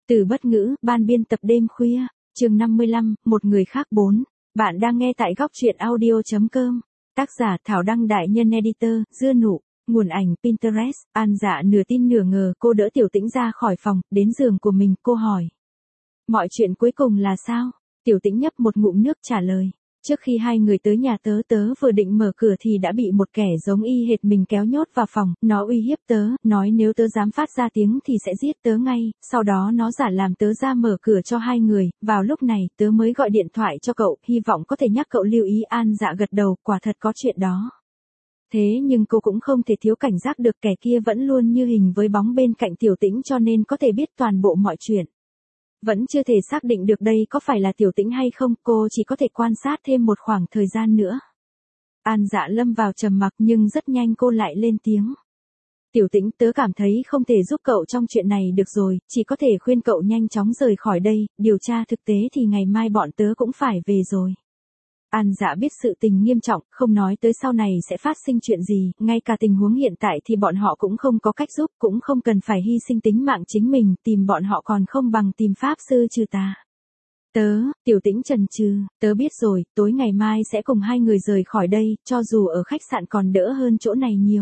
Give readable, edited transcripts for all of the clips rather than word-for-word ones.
Từ bất ngữ, ban biên tập đêm khuya, chương 55, một người khác 4. Bạn đang nghe tại góc truyện audio.com. Tác giả Thảo Đăng đại nhân editor, Dưa Nụ. Nguồn ảnh Pinterest. An Dạ nửa tin nửa ngờ cô đỡ Tiểu Tĩnh ra khỏi phòng, đến giường của mình, cô hỏi. Mọi chuyện cuối cùng là sao? Tiểu Tĩnh nhấp một ngụm nước trả lời. Trước khi hai người tới nhà tớ vừa định mở cửa thì đã bị một kẻ giống y hệt mình kéo nhốt vào phòng, nó uy hiếp tớ, nói nếu tớ dám phát ra tiếng thì sẽ giết tớ ngay, sau đó nó giả làm tớ ra mở cửa cho hai người, vào lúc này tớ mới gọi điện thoại cho cậu, hy vọng có thể nhắc cậu lưu ý. An Dạ gật đầu, quả thật có chuyện đó. Thế nhưng cô cũng không thể thiếu cảnh giác được, kẻ kia vẫn luôn như hình với bóng bên cạnh Tiểu Tĩnh cho nên có thể biết toàn bộ mọi chuyện. Vẫn chưa thể xác định được đây có phải là Tiểu Tĩnh hay không, cô chỉ có thể quan sát thêm một khoảng thời gian nữa. An Dạ lâm vào trầm mặc nhưng rất nhanh cô lại lên tiếng. Tiểu Tĩnh, tớ cảm thấy không thể giúp cậu trong chuyện này được rồi, chỉ có thể khuyên cậu nhanh chóng rời khỏi đây, điều tra thực tế thì ngày mai bọn tớ cũng phải về rồi. An Dạ biết sự tình nghiêm trọng, không nói tới sau này sẽ phát sinh chuyện gì, ngay cả tình huống hiện tại thì bọn họ cũng không có cách giúp, cũng không cần phải hy sinh tính mạng chính mình, tìm bọn họ còn không bằng tìm pháp sư trừ tà. Tiểu Tĩnh chần chừ, tớ biết rồi, tối ngày mai sẽ cùng hai người rời khỏi đây, cho dù ở khách sạn còn đỡ hơn chỗ này nhiều.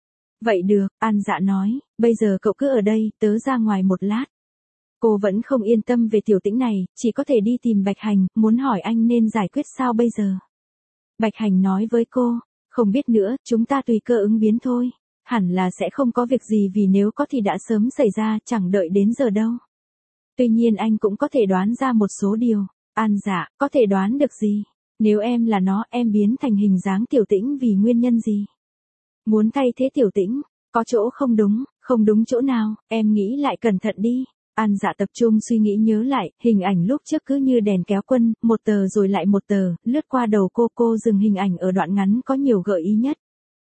Vậy được, An Dạ nói, bây giờ cậu cứ ở đây, tớ ra ngoài một lát. Cô vẫn không yên tâm về Tiểu Tĩnh này, chỉ có thể đi tìm Bạch Hành, muốn hỏi anh nên giải quyết sao bây giờ. Bạch Hành nói với cô, không biết nữa, chúng ta tùy cơ ứng biến thôi. Hẳn là sẽ không có việc gì vì nếu có thì đã sớm xảy ra, chẳng đợi đến giờ đâu. Tuy nhiên anh cũng có thể đoán ra một số điều. An Dạ, có thể đoán được gì? Nếu em là nó, em biến thành hình dáng Tiểu Tĩnh vì nguyên nhân gì? Muốn thay thế Tiểu Tĩnh, có chỗ không đúng chỗ nào, em nghĩ lại cẩn thận đi. An Dạ tập trung suy nghĩ nhớ lại, hình ảnh lúc trước cứ như đèn kéo quân, một tờ rồi lại một tờ, lướt qua đầu cô dừng hình ảnh ở đoạn ngắn có nhiều gợi ý nhất.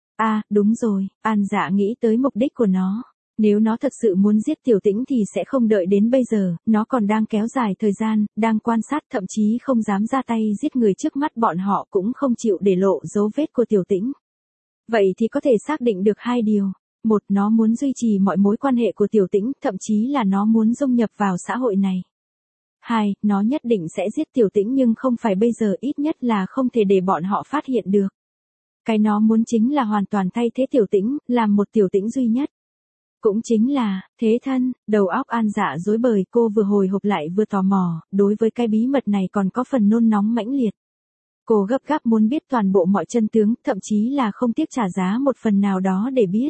Đúng rồi, An Dạ nghĩ tới mục đích của nó. Nếu nó thật sự muốn giết Tiểu Tĩnh thì sẽ không đợi đến bây giờ, nó còn đang kéo dài thời gian, đang quan sát, thậm chí không dám ra tay giết người trước mắt bọn họ, cũng không chịu để lộ dấu vết của Tiểu Tĩnh. Vậy thì có thể xác định được hai điều. Một, nó muốn duy trì mọi mối quan hệ của Tiểu Tĩnh, thậm chí là nó muốn dung nhập vào xã hội này. Hai, nó nhất định sẽ giết Tiểu Tĩnh nhưng không phải bây giờ, ít nhất là không thể để bọn họ phát hiện được. Cái nó muốn chính là hoàn toàn thay thế Tiểu Tĩnh, làm một Tiểu Tĩnh duy nhất. Cũng chính là, thế thân. Đầu óc An Dạ rối bời, cô vừa hồi hộp lại vừa tò mò, đối với cái bí mật này còn có phần nôn nóng mãnh liệt. Cô gấp gáp muốn biết toàn bộ mọi chân tướng, thậm chí là không tiếc trả giá một phần nào đó để biết.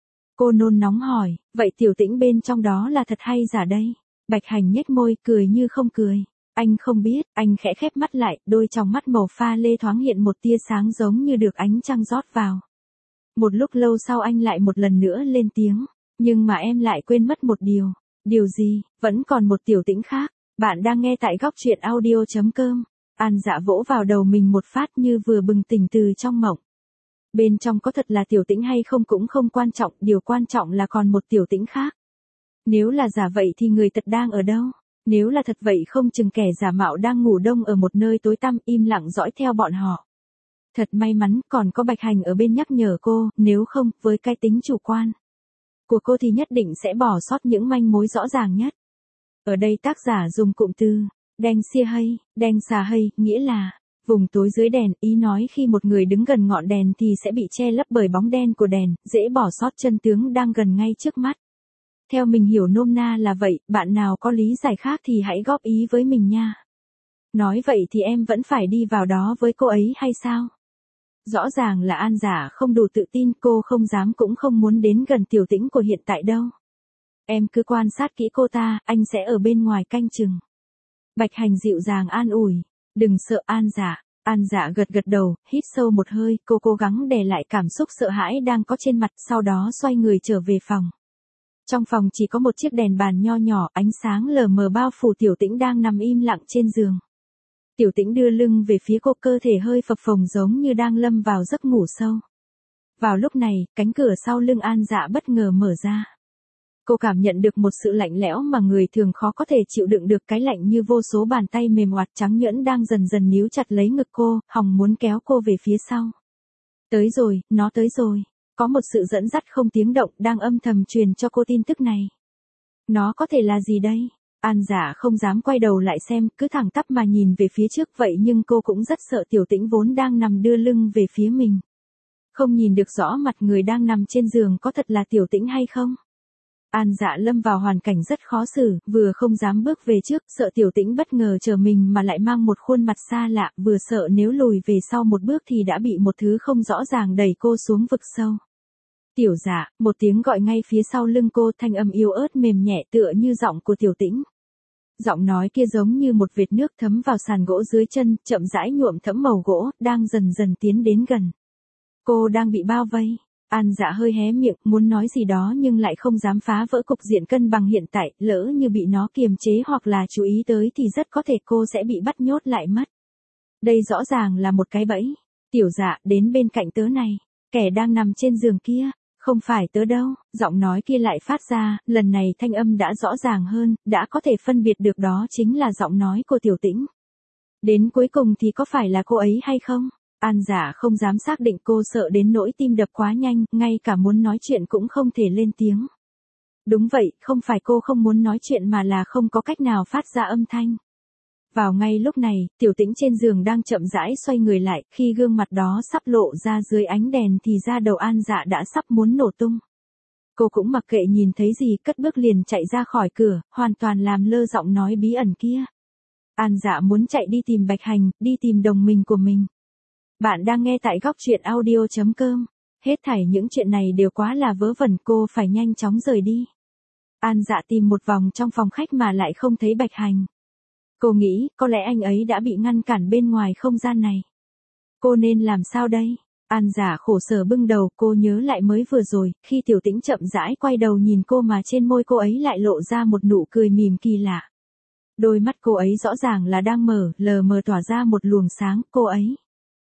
Cô nôn nóng hỏi, vậy Tiểu Tĩnh bên trong đó là thật hay giả đây? Bạch Hành nhếch môi, cười như không cười. Anh không biết, anh khẽ khép mắt lại, đôi tròng mắt màu pha lê thoáng hiện một tia sáng giống như được ánh trăng rót vào. Một lúc lâu sau anh lại một lần nữa lên tiếng, nhưng mà em lại quên mất một điều. Điều gì? Vẫn còn một Tiểu Tĩnh khác. Bạn đang nghe tại góc truyện audio.com. An Dạ vỗ vào đầu mình một phát như vừa bừng tỉnh từ trong mộng. Bên trong có thật là Tiểu Tĩnh hay không cũng không quan trọng, điều quan trọng là còn một Tiểu Tĩnh khác. Nếu là giả vậy thì người thật đang ở đâu? Nếu là thật vậy không chừng kẻ giả mạo đang ngủ đông ở một nơi tối tăm im lặng dõi theo bọn họ. Thật may mắn còn có Bạch Hành ở bên nhắc nhở cô, nếu không, với cái tính chủ quan của cô thì nhất định sẽ bỏ sót những manh mối rõ ràng nhất. Ở đây tác giả dùng cụm từ đen xà hay, nghĩa là vùng tối dưới đèn, ý nói khi một người đứng gần ngọn đèn thì sẽ bị che lấp bởi bóng đen của đèn, dễ bỏ sót chân tướng đang gần ngay trước mắt. Theo mình hiểu nôm na là vậy, bạn nào có lý giải khác thì hãy góp ý với mình nha. Nói vậy thì em vẫn phải đi vào đó với cô ấy hay sao? Rõ ràng là An Dạ không đủ tự tin, cô không dám cũng không muốn đến gần Tiểu Tĩnh của hiện tại đâu. Em cứ quan sát kỹ cô ta, anh sẽ ở bên ngoài canh chừng. Bạch Hành dịu dàng an ủi. Đừng sợ An Dạ. An Dạ gật đầu, hít sâu một hơi, cô cố gắng đè lại cảm xúc sợ hãi đang có trên mặt, sau đó xoay người trở về phòng. Trong phòng chỉ có một chiếc đèn bàn nho nhỏ, ánh sáng lờ mờ bao phủ Tiểu Tĩnh đang nằm im lặng trên giường. Tiểu Tĩnh đưa lưng về phía cô, cơ thể hơi phập phồng giống như đang lâm vào giấc ngủ sâu. Vào lúc này, cánh cửa sau lưng An Dạ bất ngờ mở ra. Cô cảm nhận được một sự lạnh lẽo mà người thường khó có thể chịu đựng được, cái lạnh như vô số bàn tay mềm oặt trắng nhuyễn đang dần dần níu chặt lấy ngực cô, hòng muốn kéo cô về phía sau. Tới rồi, nó tới rồi. Có một sự dẫn dắt không tiếng động đang âm thầm truyền cho cô tin tức này. Nó có thể là gì đây? An Dạ không dám quay đầu lại xem, cứ thẳng tắp mà nhìn về phía trước vậy nhưng cô cũng rất sợ Tiểu Tĩnh vốn đang nằm đưa lưng về phía mình. Không nhìn được rõ mặt người đang nằm trên giường có thật là Tiểu Tĩnh hay không. An Dạ lâm vào hoàn cảnh rất khó xử, vừa không dám bước về trước, sợ Tiểu Tĩnh bất ngờ chờ mình mà lại mang một khuôn mặt xa lạ, vừa sợ nếu lùi về sau một bước thì đã bị một thứ không rõ ràng đẩy cô xuống vực sâu. Tiểu Dạ, một tiếng gọi ngay phía sau lưng cô, thanh âm yếu ớt mềm nhẹ tựa như giọng của Tiểu Tĩnh. Giọng nói kia giống như một vệt nước thấm vào sàn gỗ dưới chân, chậm rãi nhuộm thẫm màu gỗ, đang dần dần tiến đến gần. Cô đang bị bao vây. An Dạ hơi hé miệng, muốn nói gì đó nhưng lại không dám phá vỡ cục diện cân bằng hiện tại, lỡ như bị nó kiềm chế hoặc là chú ý tới thì rất có thể cô sẽ bị bắt nhốt lại mất. Đây rõ ràng là một cái bẫy. Tiểu Dạ, đến bên cạnh tớ này. Kẻ đang nằm trên giường kia. Không phải tớ đâu, giọng nói kia lại phát ra, lần này thanh âm đã rõ ràng hơn, đã có thể phân biệt được đó chính là giọng nói của Tiểu Tĩnh. Đến cuối cùng thì có phải là cô ấy hay không? An Dạ không dám xác định, cô sợ đến nỗi tim đập quá nhanh, ngay cả muốn nói chuyện cũng không thể lên tiếng. Đúng vậy, không phải cô không muốn nói chuyện mà là không có cách nào phát ra âm thanh. Vào ngay lúc này, Tiểu Tĩnh trên giường đang chậm rãi xoay người lại, khi gương mặt đó sắp lộ ra dưới ánh đèn thì da đầu An Dạ đã sắp muốn nổ tung. Cô cũng mặc kệ nhìn thấy gì, cất bước liền chạy ra khỏi cửa, hoàn toàn làm lơ giọng nói bí ẩn kia. An Dạ muốn chạy đi tìm Bạch Hành, đi tìm đồng minh của mình. Bạn đang nghe tại góc truyện audio.com. Hết thảy những chuyện này đều quá là vớ vẩn, cô phải nhanh chóng rời đi. An Dạ tìm một vòng trong phòng khách mà lại không thấy Bạch Hành. Cô nghĩ, có lẽ anh ấy đã bị ngăn cản bên ngoài không gian này. Cô nên làm sao đây? An Dạ khổ sở bưng đầu, cô nhớ lại mới vừa rồi, khi Tiểu Tĩnh chậm rãi quay đầu nhìn cô mà trên môi cô ấy lại lộ ra một nụ cười mỉm kỳ lạ. Đôi mắt cô ấy rõ ràng là đang mở, lờ mờ tỏa ra một luồng sáng, cô ấy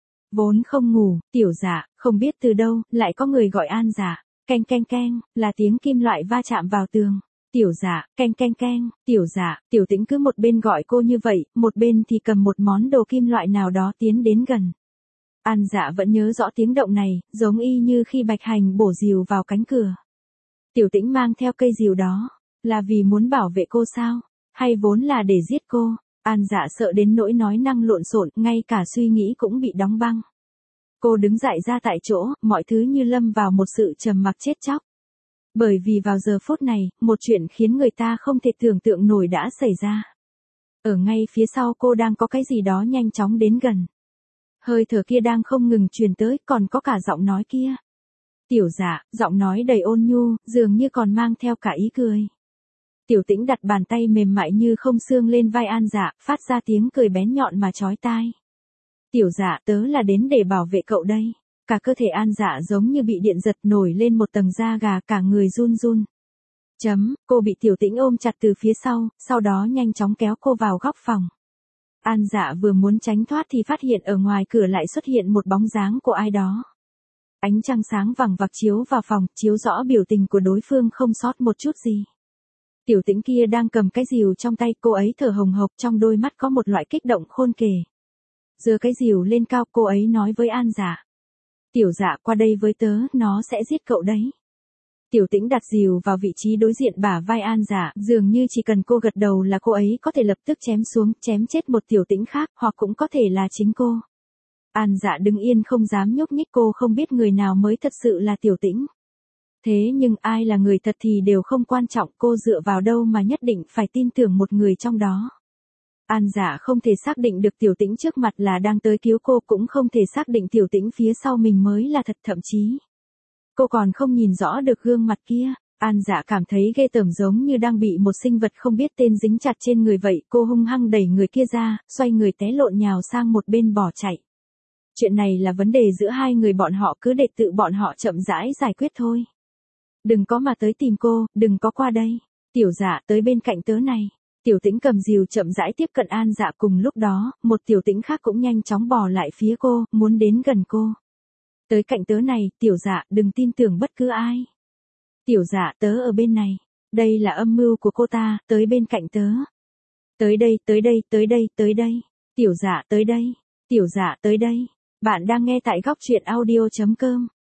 vốn không ngủ. Tiểu Dạ, không biết từ đâu, lại có người gọi An Dạ. Keng keng keng, là tiếng kim loại va chạm vào tường. Tiểu Dạ, keng keng keng, Tiểu Dạ, Tiểu Tĩnh cứ một bên gọi cô như vậy, một bên thì cầm một món đồ kim loại nào đó tiến đến gần. An Dạ vẫn nhớ rõ tiếng động này, giống y như khi Bạch Hành bổ rìu vào cánh cửa. Tiểu Tĩnh mang theo cây rìu đó, là vì muốn bảo vệ cô sao? Hay vốn là để giết cô? An Dạ sợ đến nỗi nói năng lộn xộn, ngay cả suy nghĩ cũng bị đóng băng. Cô đứng dậy ra tại chỗ, mọi thứ như lâm vào một sự trầm mặc chết chóc. Bởi vì vào giờ phút này, một chuyện khiến người ta không thể tưởng tượng nổi đã xảy ra. Ở ngay phía sau cô đang có cái gì đó nhanh chóng đến gần. Hơi thở kia đang không ngừng truyền tới, còn có cả giọng nói kia. Tiểu Dạ, giọng nói đầy ôn nhu, dường như còn mang theo cả ý cười. Tiểu Tĩnh đặt bàn tay mềm mại như không xương lên vai An Dạ, phát ra tiếng cười bén nhọn mà chói tai. Tiểu Dạ, tớ là đến để bảo vệ cậu đây. Cả cơ thể An Dạ giống như bị điện giật, nổi lên một tầng da gà, cả người run run. Cô bị Tiểu Tĩnh ôm chặt từ phía sau đó nhanh chóng kéo cô vào góc phòng. An Dạ vừa muốn tránh thoát thì phát hiện ở ngoài cửa lại xuất hiện một bóng dáng của ai đó. Ánh trăng sáng vằng vặc chiếu vào phòng, chiếu rõ biểu tình của đối phương không sót một chút gì. Tiểu Tĩnh kia đang cầm cái rìu trong tay, cô ấy thở hồng hộc, trong đôi mắt có một loại kích động khôn kể. Giơ cái rìu lên cao, cô ấy nói với An Dạ. Tiểu Dạ, qua đây với tớ, nó sẽ giết cậu đấy. Tiểu Tĩnh đặt rìu vào vị trí đối diện bả vai An Dạ, dường như chỉ cần cô gật đầu là cô ấy có thể lập tức chém xuống, chém chết một Tiểu Tĩnh khác, hoặc cũng có thể là chính cô. An Dạ đứng yên không dám nhúc nhích, cô không biết người nào mới thật sự là Tiểu Tĩnh. Thế nhưng ai là người thật thì đều không quan trọng, cô dựa vào đâu mà nhất định phải tin tưởng một người trong đó. An Dạ không thể xác định được Tiểu Tĩnh trước mặt là đang tới cứu cô, cũng không thể xác định Tiểu Tĩnh phía sau mình mới là thật, thậm chí cô còn không nhìn rõ được gương mặt kia. An Dạ cảm thấy ghê tởm, giống như đang bị một sinh vật không biết tên dính chặt trên người vậy, cô hung hăng đẩy người kia ra, xoay người té lộn nhào sang một bên bỏ chạy. Chuyện này là vấn đề giữa hai người bọn họ, cứ để tự bọn họ chậm rãi giải quyết thôi. Đừng có mà tới tìm cô, đừng có qua đây. Tiểu Dạ, tới bên cạnh tớ này. Tiểu Tĩnh cầm rìu chậm rãi tiếp cận An Dạ, cùng lúc đó, một Tiểu Tĩnh khác cũng nhanh chóng bò lại phía cô, muốn đến gần cô. Tới cạnh tớ này, Tiểu Dạ, đừng tin tưởng bất cứ ai. Tiểu Dạ, tớ ở bên này. Đây là âm mưu của cô ta, tới bên cạnh tớ. Tới đây, tới đây, tới đây, tới đây. Tiểu Dạ, tới đây. Tiểu Dạ, tới đây. Bạn đang nghe tại góc truyện audio.com.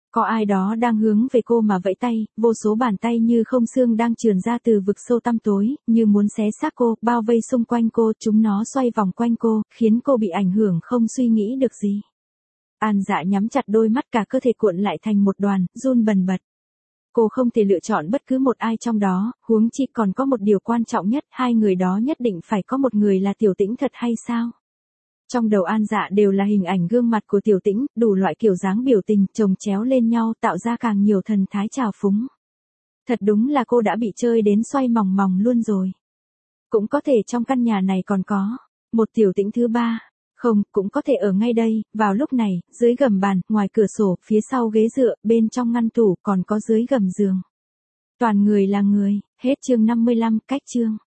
Có ai đó đang hướng về cô mà vẫy tay, vô số bàn tay như không xương đang trườn ra từ vực sâu tăm tối, như muốn xé xác cô, bao vây xung quanh cô, chúng nó xoay vòng quanh cô, khiến cô bị ảnh hưởng không suy nghĩ được gì. An Dạ nhắm chặt đôi mắt, cả cơ thể cuộn lại thành một đoàn, run bần bật. Cô không thể lựa chọn bất cứ một ai trong đó, huống chi còn có một điều quan trọng nhất, hai người đó nhất định phải có một người là Tiểu Tĩnh thật hay sao? Trong đầu An Dạ đều là hình ảnh gương mặt của Tiểu Tĩnh, đủ loại kiểu dáng biểu tình, chồng chéo lên nhau tạo ra càng nhiều thần thái trào phúng. Thật đúng là cô đã bị chơi đến xoay mòng mòng luôn rồi. Cũng có thể trong căn nhà này còn có một Tiểu Tĩnh thứ ba. Không, cũng có thể ở ngay đây, vào lúc này, dưới gầm bàn, ngoài cửa sổ, phía sau ghế dựa, bên trong ngăn tủ, còn có dưới gầm giường. Toàn người là người, hết chương 55, cách chương.